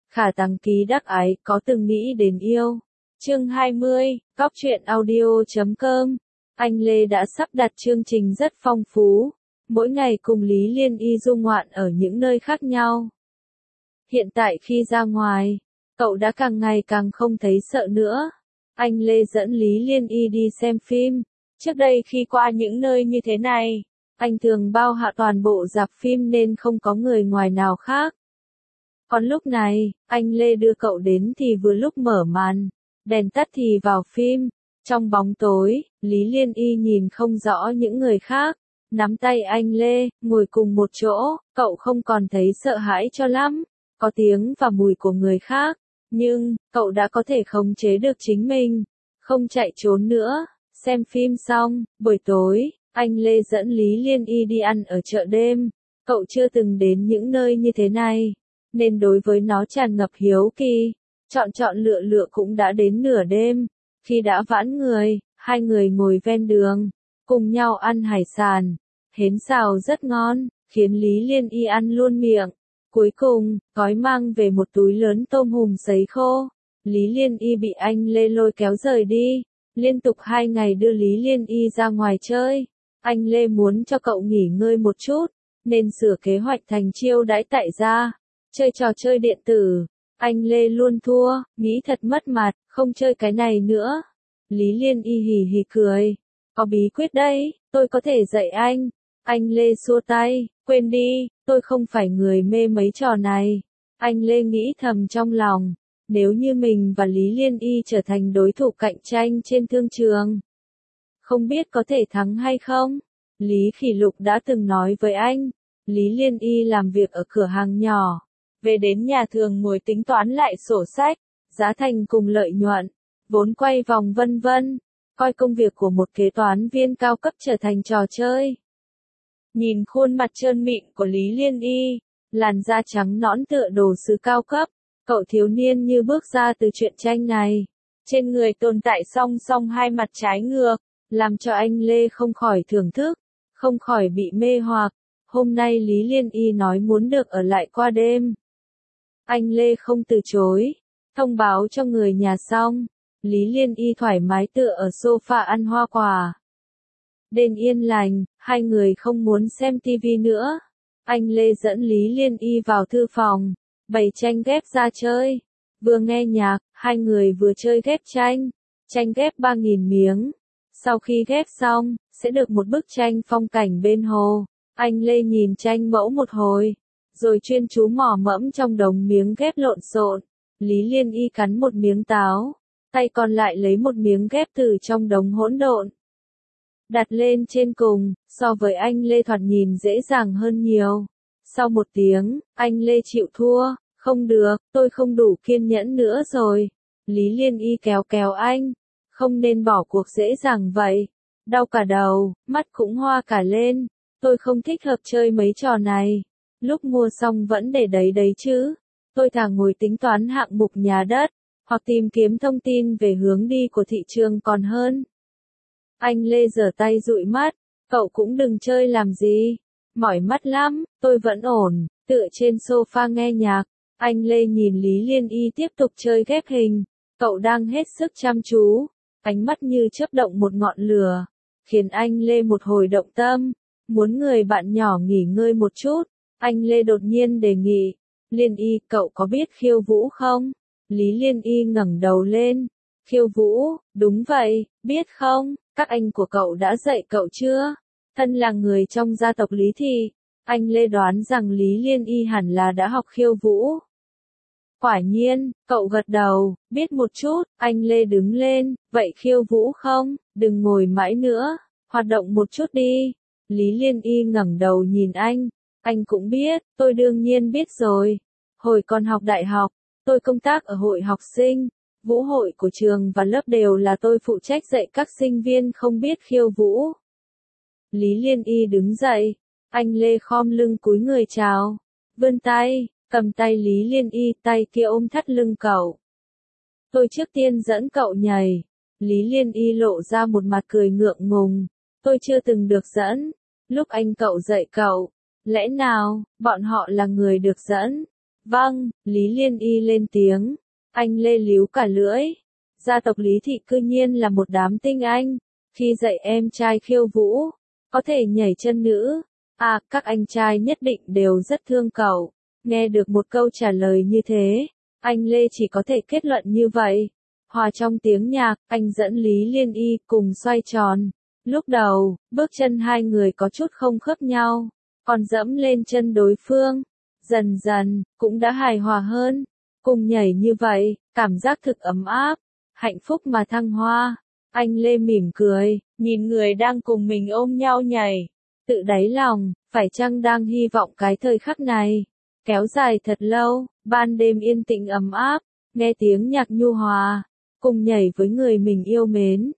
Khả Tằng Ký đắc ái, có từng nghĩ đến yêu. Chương 20, Góc truyện audio.com. Anh Lê đã sắp đặt chương trình rất phong phú, mỗi ngày cùng Lý Liên Y du ngoạn ở những nơi khác nhau. Hiện tại khi ra ngoài, cậu đã càng ngày càng không thấy sợ nữa. Anh Lê dẫn Lý Liên Y đi xem phim. Trước đây khi qua những nơi như thế này, anh thường bao hạ toàn bộ rạp phim nên không có người ngoài nào khác. Còn lúc này, anh Lê đưa cậu đến thì vừa lúc mở màn, đèn tắt thì vào phim. Trong bóng tối, Lý Liên Y nhìn không rõ những người khác, nắm tay anh Lê, ngồi cùng một chỗ, cậu không còn thấy sợ hãi cho lắm, có tiếng và mùi của người khác, nhưng, cậu đã có thể khống chế được chính mình, không chạy trốn nữa. Xem phim xong, buổi tối, anh Lê dẫn Lý Liên Y đi ăn ở chợ đêm, cậu chưa từng đến những nơi như thế này, nên đối với nó tràn ngập hiếu kỳ, chọn lựa cũng đã đến nửa đêm. Khi đã vãn người, hai người ngồi ven đường, cùng nhau ăn hải sản. Hến xào rất ngon, khiến Lý Liên Y ăn luôn miệng. Cuối cùng, gói mang về một túi lớn tôm hùm sấy khô. Lý Liên Y bị anh Lê lôi kéo rời đi. Liên tục 2 ngày đưa Lý Liên Y ra ngoài chơi. Anh Lê muốn cho cậu nghỉ ngơi một chút, nên sửa kế hoạch thành chiêu đãi tại gia. Chơi trò chơi điện tử. Anh Lê luôn thua, nghĩ thật mất mặt, không chơi cái này nữa. Lý Liên Y hì hì cười. Có bí quyết đây, tôi có thể dạy anh. Anh Lê xua tay, quên đi, tôi không phải người mê mấy trò này. Anh Lê nghĩ thầm trong lòng, nếu như mình và Lý Liên Y trở thành đối thủ cạnh tranh trên thương trường, không biết có thể thắng hay không? Lý Khỉ Lục đã từng nói với anh, Lý Liên Y làm việc ở cửa hàng nhỏ. Về đến nhà thường ngồi tính toán lại sổ sách, giá thành cùng lợi nhuận, vốn quay vòng vân vân, coi công việc của một kế toán viên cao cấp trở thành trò chơi. Nhìn khuôn mặt trơn mịn của Lý Liên Y, làn da trắng nõn tựa đồ sứ cao cấp, cậu thiếu niên như bước ra từ truyện tranh này. Trên người tồn tại song song hai mặt trái ngược, làm cho anh Lê không khỏi thưởng thức, không khỏi bị mê hoặc. Hôm nay Lý Liên Y nói muốn được ở lại qua đêm. Anh Lê không từ chối, thông báo cho người nhà xong, Lý Liên Y thoải mái tựa ở sofa ăn hoa quả. Đêm yên lành, hai người không muốn xem tivi nữa. Anh Lê dẫn Lý Liên Y vào thư phòng, bày tranh ghép ra chơi. Vừa nghe nhạc, hai người vừa chơi ghép tranh. Tranh ghép 3.000 miếng. Sau khi ghép xong, sẽ được một bức tranh phong cảnh bên hồ. Anh Lê nhìn tranh mẫu một hồi, rồi chuyên chú mò mẫm trong đống miếng ghép lộn xộn. Lý Liên Y cắn một miếng táo, tay còn lại lấy một miếng ghép từ trong đống hỗn độn, đặt lên trên cùng, so với anh Lê thoạt nhìn dễ dàng hơn nhiều. Sau một tiếng, anh Lê chịu thua, không được, tôi không đủ kiên nhẫn nữa rồi. Lý Liên Y kéo anh, không nên bỏ cuộc dễ dàng vậy. Đau cả đầu, mắt cũng hoa cả lên, tôi không thích hợp chơi mấy trò này. Lúc mua xong vẫn để đấy chứ. Tôi thà ngồi tính toán hạng mục nhà đất, hoặc tìm kiếm thông tin về hướng đi của thị trường còn hơn. Anh Lê giở tay dụi mắt, cậu cũng đừng chơi làm gì. Mỏi mắt lắm, tôi vẫn ổn, tựa trên sofa nghe nhạc. Anh Lê nhìn Lý Liên Y tiếp tục chơi ghép hình, cậu đang hết sức chăm chú, ánh mắt như chớp động một ngọn lửa, khiến anh Lê một hồi động tâm, muốn người bạn nhỏ nghỉ ngơi một chút. Anh Lê đột nhiên đề nghị, Liên Y, cậu có biết khiêu vũ không? Lý Liên Y ngẩng đầu lên, khiêu vũ, đúng vậy, biết không, các anh của cậu đã dạy cậu chưa? Thân là người trong gia tộc Lý thì, anh Lê đoán rằng Lý Liên Y hẳn là đã học khiêu vũ. Quả nhiên, cậu gật đầu, biết một chút. Anh Lê đứng lên, vậy khiêu vũ không? Đừng ngồi mãi nữa, hoạt động một chút đi. Lý Liên Y ngẩng đầu nhìn anh cũng biết, tôi đương nhiên biết rồi. Hồi còn học đại học, tôi công tác ở hội học sinh, vũ hội của trường và lớp đều là tôi phụ trách dạy các sinh viên không biết khiêu vũ. Lý Liên Y đứng dậy, anh Lê khom lưng cúi người chào, vươn tay, cầm tay Lý Liên Y, tay kia ôm thắt lưng cậu. Tôi trước tiên dẫn cậu nhảy. Lý Liên Y lộ ra một mặt cười ngượng ngùng, tôi chưa từng được dẫn, lúc anh cậu dạy cậu, lẽ nào, bọn họ là người được dẫn. Vâng, Lý Liên Y lên tiếng. Anh Lê líu cả lưỡi. Gia tộc Lý Thị cư nhiên là một đám tinh anh. Khi dạy em trai khiêu vũ, có thể nhảy chân nữ. À, các anh trai nhất định đều rất thương cậu. Nghe được một câu trả lời như thế, anh Lê chỉ có thể kết luận như vậy. Hòa trong tiếng nhạc, anh dẫn Lý Liên Y cùng xoay tròn. Lúc đầu, bước chân hai người có chút không khớp nhau, còn dẫm lên chân đối phương. Dần dần, cũng đã hài hòa hơn. Cùng nhảy như vậy, cảm giác thực ấm áp, hạnh phúc mà thăng hoa. Anh Lê mỉm cười, nhìn người đang cùng mình ôm nhau nhảy. Tự đáy lòng, phải chăng đang hy vọng cái thời khắc này kéo dài thật lâu, ban đêm yên tĩnh ấm áp, nghe tiếng nhạc nhu hòa, cùng nhảy với người mình yêu mến.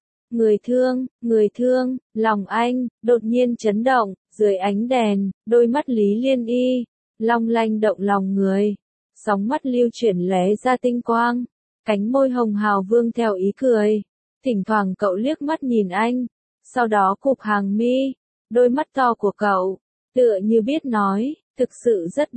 Người thương, lòng anh, đột nhiên chấn động, dưới ánh đèn, đôi mắt Lý Liên Y, long lanh động lòng người. Sóng mắt lưu chuyển lóe ra tinh quang, cánh môi hồng hào vương theo ý cười. Thỉnh thoảng cậu liếc mắt nhìn anh, sau đó cụp hàng mi, đôi mắt to của cậu, tựa như biết nói, thực sự rất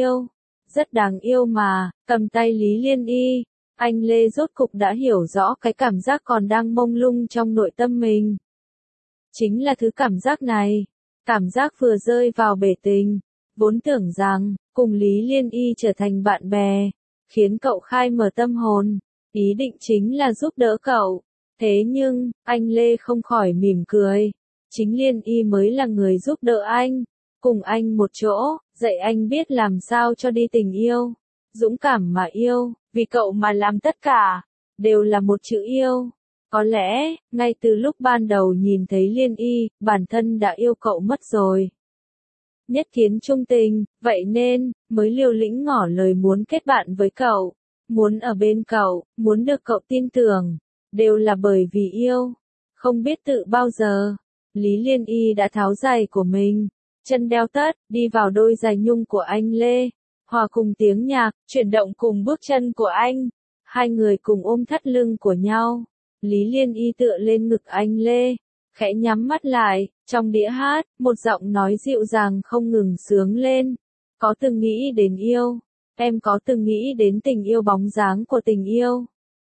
đáng yêu mà. Cầm tay Lý Liên Y, anh Lê rốt cục đã hiểu rõ cái cảm giác còn đang mông lung trong nội tâm mình. Chính là thứ cảm giác này, cảm giác vừa rơi vào bể tình, vốn tưởng rằng, cùng Lý Liên Y trở thành bạn bè, khiến cậu khai mở tâm hồn, ý định chính là giúp đỡ cậu. Thế nhưng, anh Lê không khỏi mỉm cười, chính Liên Y mới là người giúp đỡ anh, cùng anh một chỗ, dạy anh biết làm sao cho đi tình yêu, dũng cảm mà yêu, vì cậu mà làm tất cả, đều là một chữ yêu. Có lẽ, ngay từ lúc ban đầu nhìn thấy Liên Y, bản thân đã yêu cậu mất rồi. Nhất kiến trung tình, vậy nên, mới liều lĩnh ngỏ lời muốn kết bạn với cậu, muốn ở bên cậu, muốn được cậu tin tưởng, đều là bởi vì yêu. Không biết tự bao giờ, Lý Liên Y đã tháo giày của mình, chân đeo tất, đi vào đôi giày nhung của anh Lê, hòa cùng tiếng nhạc, chuyển động cùng bước chân của anh. Hai người cùng ôm thắt lưng của nhau, Lý Liên Y tựa lên ngực anh Lê, khẽ nhắm mắt lại, trong đĩa hát, một giọng nói dịu dàng không ngừng xướng lên. Có từng nghĩ đến yêu, em có từng nghĩ đến tình yêu, bóng dáng của tình yêu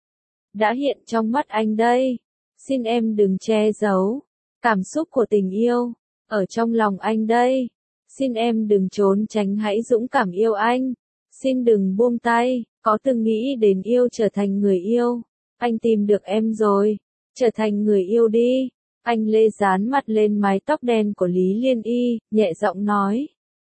đã hiện trong mắt anh đây. Xin em đừng che giấu cảm xúc của tình yêu ở trong lòng anh đây. Xin em đừng trốn tránh, hãy dũng cảm yêu anh. Xin đừng buông tay, có từng nghĩ đến yêu, trở thành người yêu. Anh tìm được em rồi, trở thành người yêu đi. Anh Lê dán mặt lên mái tóc đen của Lý Liên Y, nhẹ giọng nói.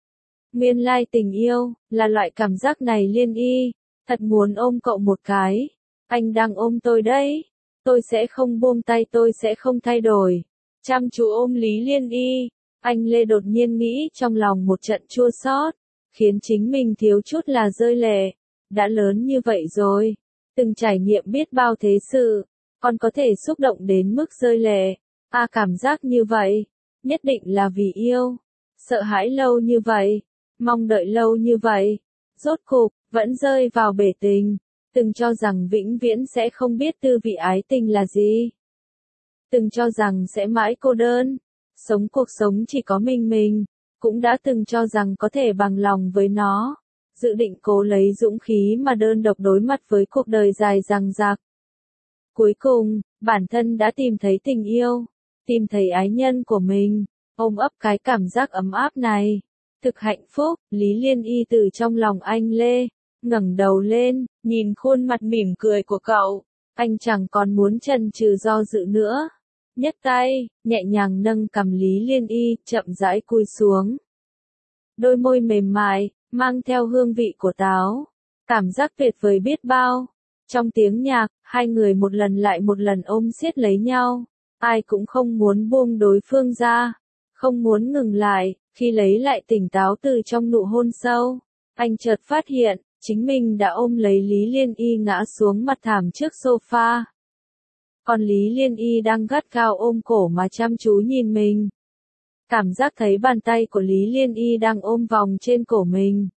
Nguyên lai tình yêu, là loại cảm giác này Liên Y, thật muốn ôm cậu một cái. Anh đang ôm tôi đấy, tôi sẽ không buông tay, tôi sẽ không thay đổi. Chăm chú ôm Lý Liên Y, anh Lê đột nhiên nghĩ trong lòng một trận chua xót, khiến chính mình thiếu chút là rơi lệ. Đã lớn như vậy rồi, từng trải nghiệm biết bao thế sự, còn có thể xúc động đến mức rơi lệ. À, cảm giác như vậy, nhất định là vì yêu. Sợ hãi lâu như vậy, mong đợi lâu như vậy, rốt cục, vẫn rơi vào bể tình. Từng cho rằng vĩnh viễn sẽ không biết tư vị ái tình là gì. Từng cho rằng sẽ mãi cô đơn, sống cuộc sống chỉ có mình. Cũng đã từng cho rằng có thể bằng lòng với nó, dự định cố lấy dũng khí mà đơn độc đối mặt với cuộc đời dài dằng dặc. Cuối cùng, bản thân đã tìm thấy tình yêu, tìm thấy ái nhân của mình, ôm ấp cái cảm giác ấm áp này. Thực hạnh phúc. Lý Liên Y từ trong lòng anh Lê, ngẩng đầu lên, nhìn khuôn mặt mỉm cười của cậu, anh chẳng còn muốn chần chừ do dự nữa. Nhấc tay, nhẹ nhàng nâng cằm Lý Liên Y, chậm rãi cúi xuống. Đôi môi mềm mại, mang theo hương vị của táo, cảm giác tuyệt vời biết bao. Trong tiếng nhạc, hai người một lần lại một lần ôm siết lấy nhau, ai cũng không muốn buông đối phương ra, không muốn ngừng lại. Khi lấy lại tỉnh táo từ trong nụ hôn sâu, anh chợt phát hiện, chính mình đã ôm lấy Lý Liên Y ngã xuống mặt thảm trước sofa. Còn Lý Liên Y đang gắt gao ôm cổ mà chăm chú nhìn mình. Cảm giác thấy bàn tay của Lý Liên Y đang ôm vòng trên cổ mình.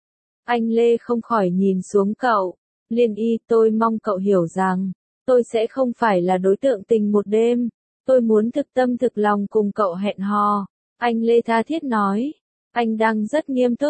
Anh Lê không khỏi nhìn xuống cậu. Liên Y, tôi mong cậu hiểu rằng, tôi sẽ không phải là đối tượng tình một đêm. Tôi muốn thực tâm thực lòng cùng cậu hẹn hò. Anh Lê tha thiết nói. Anh đang rất nghiêm túc.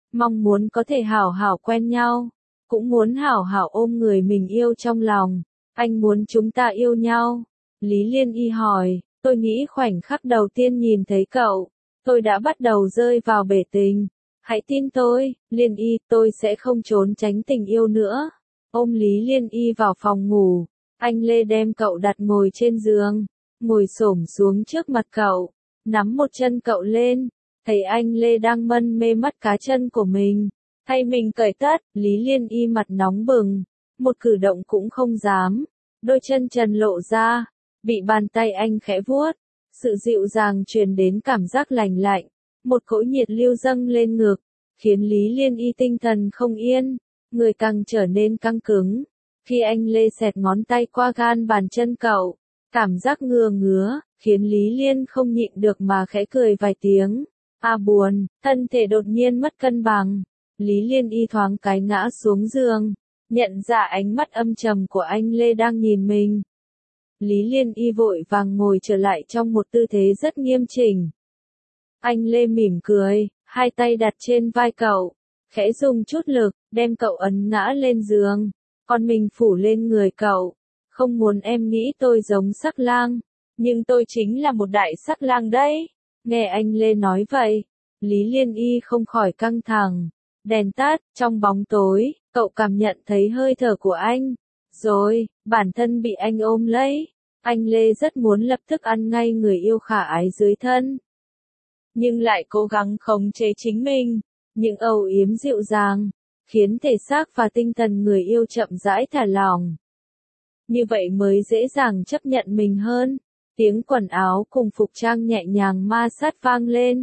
mong muốn có thể hảo hảo quen nhau, cũng muốn hảo hảo ôm người mình yêu trong lòng. Anh muốn chúng ta yêu nhau. Lý Liên Y hỏi, tôi nghĩ khoảnh khắc đầu tiên nhìn thấy cậu, tôi đã bắt đầu rơi vào bể tình. Hãy tin tôi, Liên Y, tôi sẽ không trốn tránh tình yêu nữa. Ôm Lý Liên Y vào phòng ngủ, anh Lê đem cậu đặt ngồi trên giường, ngồi xổm xuống trước mặt cậu, nắm một chân cậu lên, thấy anh Lê đang mân mê mắt cá chân của mình. Thay mình cởi tất, Lý Liên Y mặt nóng bừng, một cử động cũng không dám, đôi chân trần lộ ra, bị bàn tay anh khẽ vuốt, sự dịu dàng truyền đến cảm giác lành lạnh, một cỗ nhiệt lưu dâng lên ngực, khiến Lý Liên Y tinh thần không yên, người càng trở nên căng cứng. Khi anh Lê xẹt ngón tay qua gan bàn chân cậu, cảm giác ngứa ngứa, khiến Lý Liên không nhịn được mà khẽ cười vài tiếng. Buồn, thân thể đột nhiên mất cân bằng. Lý Liên Y thoáng cái ngã xuống giường, nhận ra ánh mắt âm trầm của anh Lê đang nhìn mình. Lý Liên Y vội vàng ngồi trở lại trong một tư thế rất nghiêm chỉnh. Anh Lê mỉm cười, hai tay đặt trên vai cậu, khẽ dùng chút lực, đem cậu ấn ngã lên giường, còn mình phủ lên người cậu. Không muốn em nghĩ tôi giống sắc lang, nhưng tôi chính là một đại sắc lang đấy. Nghe anh Lê nói vậy, Lý Liên Y không khỏi căng thẳng. Đèn tắt, trong bóng tối, cậu cảm nhận thấy hơi thở của anh. Rồi, bản thân bị anh ôm lấy. Anh Lê rất muốn lập tức ăn ngay người yêu khả ái dưới thân, nhưng lại cố gắng khống chế chính mình. Những âu yếm dịu dàng, khiến thể xác và tinh thần người yêu chậm rãi thả lỏng. Như vậy mới dễ dàng chấp nhận mình hơn. Tiếng quần áo cùng phục trang nhẹ nhàng ma sát vang lên.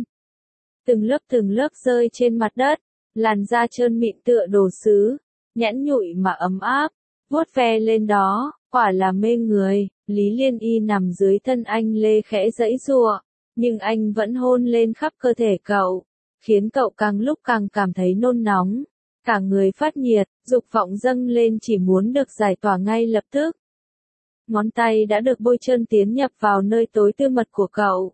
Từng lớp rơi trên mặt đất, làn da trơn mịn tựa đồ sứ, nhẵn nhụi mà ấm áp, vuốt ve lên đó, quả là mê người. Lý Liên Y nằm dưới thân anh Lê khẽ giãy giụa, nhưng anh vẫn hôn lên khắp cơ thể cậu, khiến cậu càng lúc càng cảm thấy nôn nóng, cả người phát nhiệt, dục vọng dâng lên chỉ muốn được giải tỏa ngay lập tức. Ngón tay đã được bôi trơn tiến nhập vào nơi tối tư mật của cậu.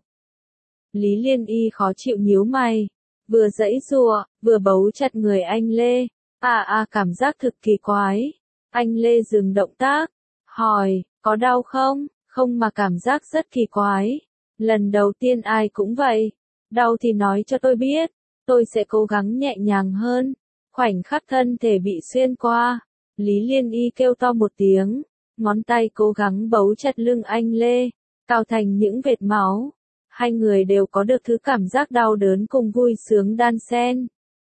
Lý Liên Y khó chịu nhíu mày, vừa giãy giụa, vừa bấu chặt người anh Lê. Cảm giác thực kỳ quái. Anh Lê dừng động tác, hỏi, có đau không? Không mà cảm giác rất kỳ quái. Lần đầu tiên ai cũng vậy. Đau thì nói cho tôi biết, tôi sẽ cố gắng nhẹ nhàng hơn. Khoảnh khắc thân thể bị xuyên qua, Lý Liên Y kêu to một tiếng, ngón tay cố gắng bấu chặt lưng anh Lê, cào thành những vệt máu. Hai người đều có được thứ cảm giác đau đớn cùng vui sướng đan xen.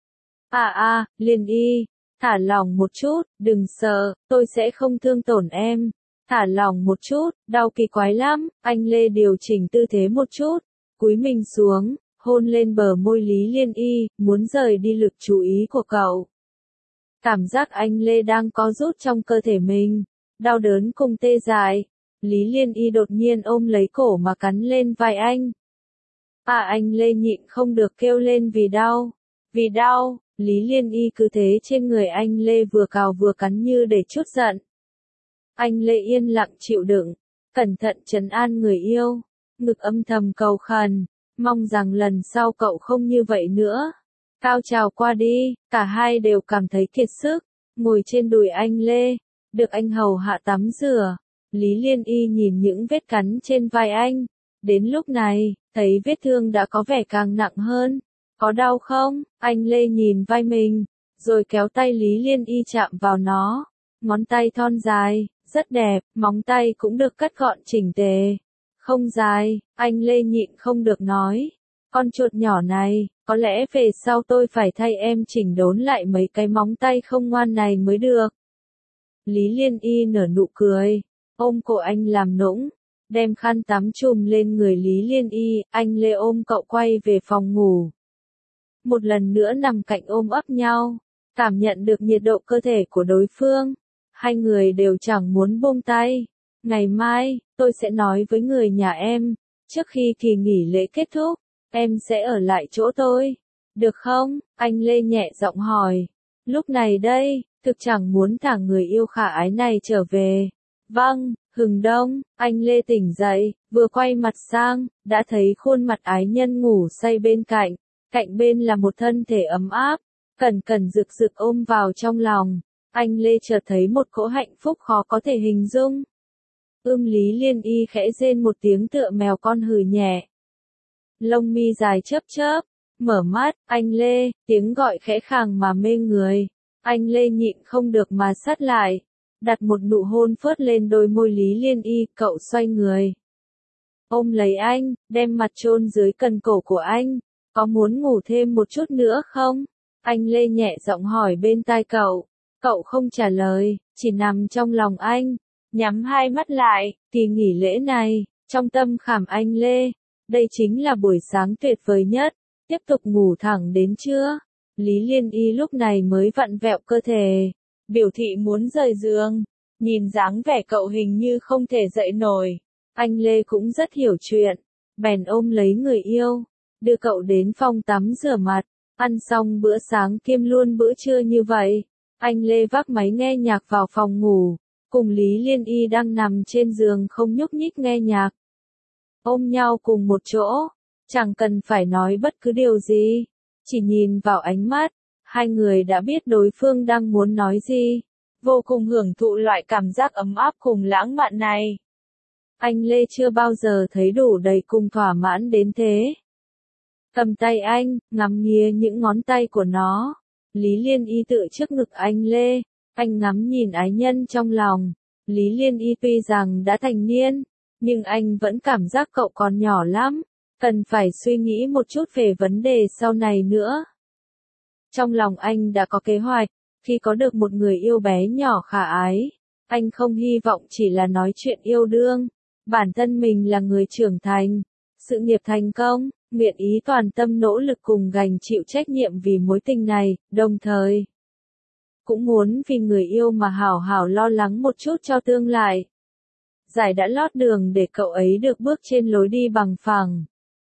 Liên Y, thả lỏng một chút, đừng sợ, tôi sẽ không thương tổn em. Thả lỏng một chút, đau kỳ quái lắm. Anh Lê điều chỉnh tư thế một chút, cúi mình xuống, hôn lên bờ môi Lý Liên Y, muốn rời đi lực chú ý của cậu. Cảm giác anh Lê đang co rút trong cơ thể mình, đau đớn cùng tê dại. Lý Liên Y đột nhiên ôm lấy cổ mà cắn lên vai anh. Anh Lê nhịn không được kêu lên vì đau. Vì đau, Lý Liên Y cứ thế trên người anh Lê vừa cào vừa cắn như để trút giận. Anh Lê yên lặng chịu đựng, cẩn thận trấn an người yêu, ngực âm thầm cầu khẩn, mong rằng lần sau cậu không như vậy nữa. Cao trào qua đi, cả hai đều cảm thấy kiệt sức, ngồi trên đùi anh Lê, được anh hầu hạ tắm rửa. Lý Liên Y nhìn những vết cắn trên vai anh, đến lúc này, thấy vết thương đã có vẻ càng nặng hơn. Có đau không? Anh Lê nhìn vai mình, rồi kéo tay Lý Liên Y chạm vào nó. Ngón tay thon dài, rất đẹp, móng tay cũng được cắt gọn chỉnh tề. Không dài, anh Lê nhịn không được nói. Con chuột nhỏ này, có lẽ về sau tôi phải thay em chỉnh đốn lại mấy cái móng tay không ngoan này mới được. Lý Liên Y nở nụ cười, ôm cổ anh làm nũng, đem khăn tắm trùm lên người Lý Liên Y, anh Lê ôm cậu quay về phòng ngủ. Một lần nữa nằm cạnh ôm ấp nhau, cảm nhận được nhiệt độ cơ thể của đối phương. Hai người đều chẳng muốn buông tay. Ngày mai, tôi sẽ nói với người nhà em, trước khi kỳ nghỉ lễ kết thúc, em sẽ ở lại chỗ tôi. Được không? Anh Lê nhẹ giọng hỏi. Lúc này đây, thực chẳng muốn thả người yêu khả ái này trở về. Vâng, hừng đông, anh Lê tỉnh dậy, vừa quay mặt sang, đã thấy khuôn mặt ái nhân ngủ say bên cạnh. Cạnh bên là một thân thể ấm áp, cẩn cẩn rực rực ôm vào trong lòng. Anh Lê chợt thấy một cỗ hạnh phúc khó có thể hình dung. Lý Liên Y khẽ rên một tiếng tựa mèo con hừ nhẹ. Lông mi dài chớp chớp, mở mắt, anh Lê, tiếng gọi khẽ khàng mà mê người. Anh Lê nhịn không được mà sát lại, đặt một nụ hôn phớt lên đôi môi Lý Liên Y, cậu xoay người. Ôm lấy anh, đem mặt chôn dưới cần cổ của anh, có muốn ngủ thêm một chút nữa không? Anh Lê nhẹ giọng hỏi bên tai cậu. Cậu không trả lời, chỉ nằm trong lòng anh, nhắm hai mắt lại. Kỳ nghỉ lễ này, trong tâm khảm anh Lê, đây chính là buổi sáng tuyệt vời nhất. Tiếp tục ngủ thẳng đến trưa. Lý Liên Y lúc này mới vặn vẹo cơ thể, biểu thị muốn rời giường. Nhìn dáng vẻ cậu hình như không thể dậy nổi. Anh Lê cũng rất hiểu chuyện, bèn ôm lấy người yêu, đưa cậu đến phòng tắm rửa mặt. Ăn xong bữa sáng kiêm luôn bữa trưa như vậy, anh Lê vác máy nghe nhạc vào phòng ngủ, cùng Lý Liên Y đang nằm trên giường không nhúc nhích nghe nhạc. Ôm nhau cùng một chỗ, chẳng cần phải nói bất cứ điều gì, chỉ nhìn vào ánh mắt, hai người đã biết đối phương đang muốn nói gì. Vô cùng hưởng thụ loại cảm giác ấm áp cùng lãng mạn này. Anh Lê chưa bao giờ thấy đủ đầy cùng thỏa mãn đến thế. Cầm tay anh, ngắm nghía những ngón tay của nó. Lý Liên Y tự trước ngực anh Lê, anh ngắm nhìn ái nhân trong lòng. Lý Liên Y tuy rằng đã thành niên, nhưng anh vẫn cảm giác cậu còn nhỏ lắm, cần phải suy nghĩ một chút về vấn đề sau này nữa. Trong lòng anh đã có kế hoạch, khi có được một người yêu bé nhỏ khả ái, anh không hy vọng chỉ là nói chuyện yêu đương. Bản thân mình là người trưởng thành, sự nghiệp thành công, nguyện ý toàn tâm nỗ lực cùng gánh chịu trách nhiệm vì mối tình này, đồng thời cũng muốn vì người yêu mà hảo hảo lo lắng một chút cho tương lai. Giải đã lót đường để cậu ấy được bước trên lối đi bằng phẳng.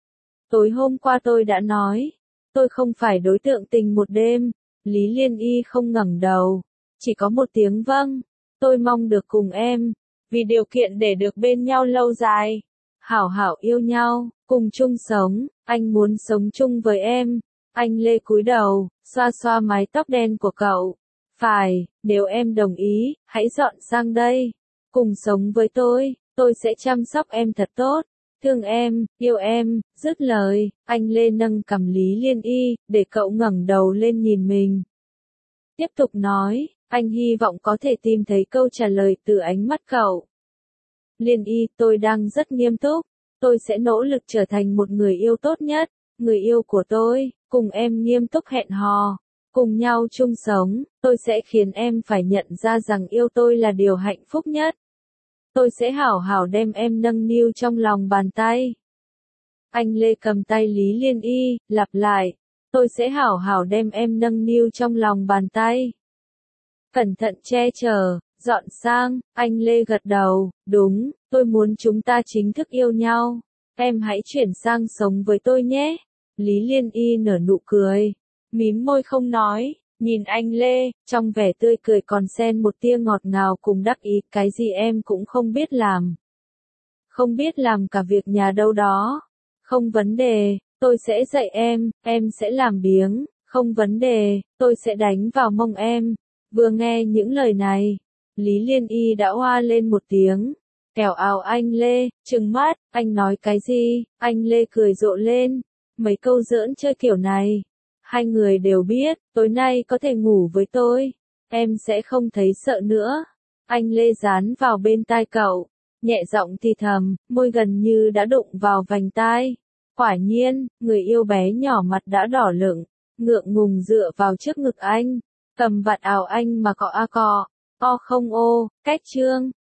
Tối hôm qua tôi đã nói, tôi không phải đối tượng tình một đêm. Lý Liên Y không ngẩng đầu, chỉ có một tiếng vâng. Tôi mong được cùng em, vì điều kiện để được bên nhau lâu dài, hảo hảo yêu nhau, cùng chung sống, anh muốn sống chung với em. Anh Lê cúi đầu, xoa xoa mái tóc đen của cậu. Phải, nếu em đồng ý, hãy dọn sang đây, cùng sống với tôi sẽ chăm sóc em thật tốt, thương em, yêu em. Dứt lời, anh Lê nâng cằm Lý Liên Y, để cậu ngẩng đầu lên nhìn mình. Tiếp tục nói, anh hy vọng có thể tìm thấy câu trả lời từ ánh mắt cậu. Liên Y, tôi đang rất nghiêm túc, tôi sẽ nỗ lực trở thành một người yêu tốt nhất, người yêu của tôi, cùng em nghiêm túc hẹn hò, cùng nhau chung sống, tôi sẽ khiến em phải nhận ra rằng yêu tôi là điều hạnh phúc nhất. Tôi sẽ hảo hảo đem em nâng niu trong lòng bàn tay. Anh Lê cầm tay Lý Liên Y, lặp lại, tôi sẽ hảo hảo đem em nâng niu trong lòng bàn tay. Cẩn thận che chở, dọn sang. Anh Lê gật đầu, đúng, tôi muốn chúng ta chính thức yêu nhau. Em hãy chuyển sang sống với tôi nhé. Lý Liên Y nở nụ cười, mím môi không nói, nhìn anh Lê, trong vẻ tươi cười còn xen một tia ngọt ngào cùng đắc ý. Cái gì em cũng không biết làm. Không biết làm cả việc nhà đâu đó. Không vấn đề, tôi sẽ dạy em sẽ làm biếng. Không vấn đề, tôi sẽ đánh vào mông em. Vừa nghe những lời này, Lý Liên Y đã hoa lên một tiếng. Kẻo ào anh Lê, trừng mắt, anh nói cái gì? Anh Lê cười rộ lên. Mấy câu giỡn chơi kiểu này, hai người đều biết, tối nay có thể ngủ với tôi, em sẽ không thấy sợ nữa. Anh Lê dán vào bên tai cậu, nhẹ giọng thì thầm, môi gần như đã đụng vào vành tai. Quả nhiên, người yêu bé nhỏ mặt đã đỏ lửng, ngượng ngùng dựa vào trước ngực anh, cầm vạt áo anh mà cọ a cọ. O không ô, cách chương.